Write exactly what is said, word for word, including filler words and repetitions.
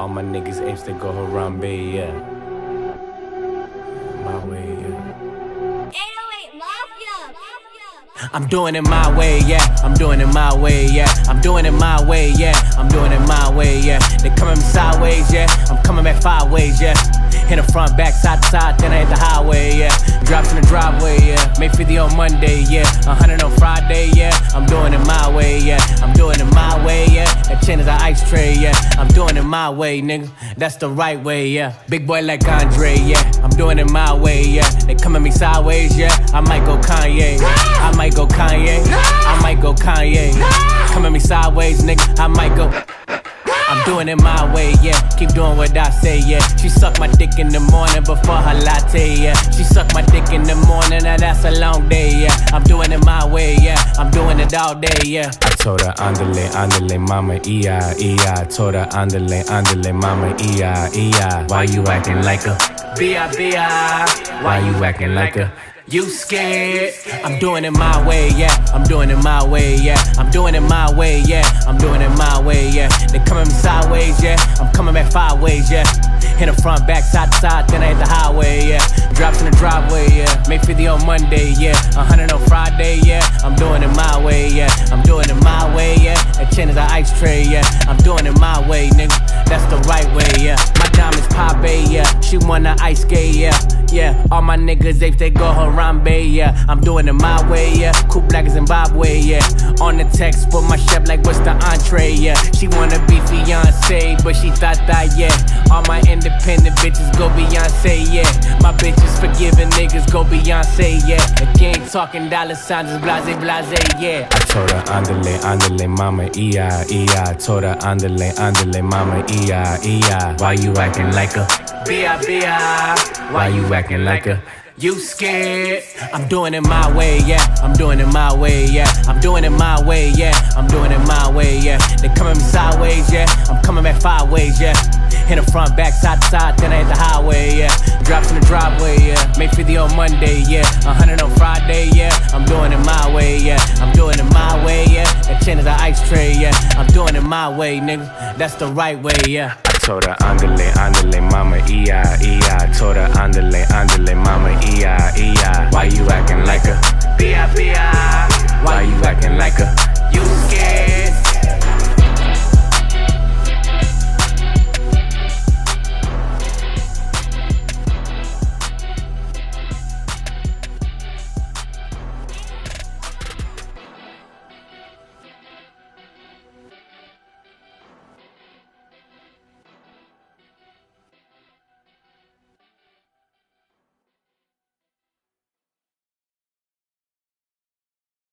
All my niggas apes that go Harambe, yeah. My way, yeah. eight oh eight Mafia. I'm doing it my way, yeah. I'm doing it my way, yeah. I'm doing it my way, yeah. I'm doing it my way, yeah. They coming me sideways, yeah. I'm coming back five ways, yeah. Hit the front, back, side to side, then I hit the highway, yeah. Drops in the driveway, yeah. Make fifty on Monday, yeah. A hundred on Friday, yeah. I'm doing it my way, yeah. I'm doing it my way, yeah. That chain is an ice tray, yeah. I'm doing it my way, nigga. That's the right way, yeah. Big boy like Andre, yeah. I'm doing it my way, yeah. They come at me sideways, yeah. I might go Kanye. I might go Kanye. I might go Kanye. Come at me sideways, nigga. I might go. I'm doing it my way, yeah. Keep doing what I say, yeah. She suck my dick in the morning before her latte, yeah. She suck my dick in the morning, now that's a long day, yeah. I'm doing it my way, yeah. I'm doing it all day, yeah. I told her, andale, andale, mama, iya, iya. Told her, andale, andale, mama, iya, iya. Why you acting like a B.I. B.I. Why you acting like a you scared? I'm doing it my way, yeah. I'm doing it my way, yeah. I'm doing it my way, yeah. I'm doing it my way, yeah. They coming me sideways, yeah. I'm coming back five ways, yeah. Hit the front, back, side to side, then I hit the highway, yeah. Drops in the driveway, yeah. Make fifty on Monday, yeah. A hundred on Friday, yeah. I'm doing it my way, yeah. I'm doing it my way, yeah. That chain is an ice tray, yeah. I'm doing it my way, nigga. That's the right way, yeah. My diamonds pop, yeah. She wanna ice skate, yeah. Yeah, all my niggas apes, they go Harambe, yeah. I'm doing it my way, yeah. Cool black Zimbabwe, yeah. On the text for my chef, like what's the entree, yeah. She wanna be fiance, but she thought that, yeah. All my independent bitches go Beyonce, yeah. My bitches forgiving niggas go Beyonce, yeah. If you ain't talking dollar signs, it's blase, blase, yeah. I told her, andale, andale, mama, iya, iya. Told her, andale, andale, mama, iya, iya. Why you acting like a B.I. B.I. Why you acting like a you scared? I'm doing it my way, yeah. I'm doing it my way, yeah. I'm doing it my way, yeah. I'm doing it my way, yeah. They coming me sideways, yeah. I'm coming back five ways, yeah. Hit the front, back, side to side, then I hit the highway, yeah. Drops in the driveway, yeah. Make fifty on Monday, yeah. A hundred on Friday, yeah. I'm doing it my way, yeah. I'm doing it my way, yeah. That chain is an ice tray, yeah. I'm doing it my way, nigga. That's the right way, yeah. Told her, andale, andale, mama, iya, iya. Told her, andale, andale, mama, iya, iya. Why you acting like a B.I. B.I. Why you acting like a you scared?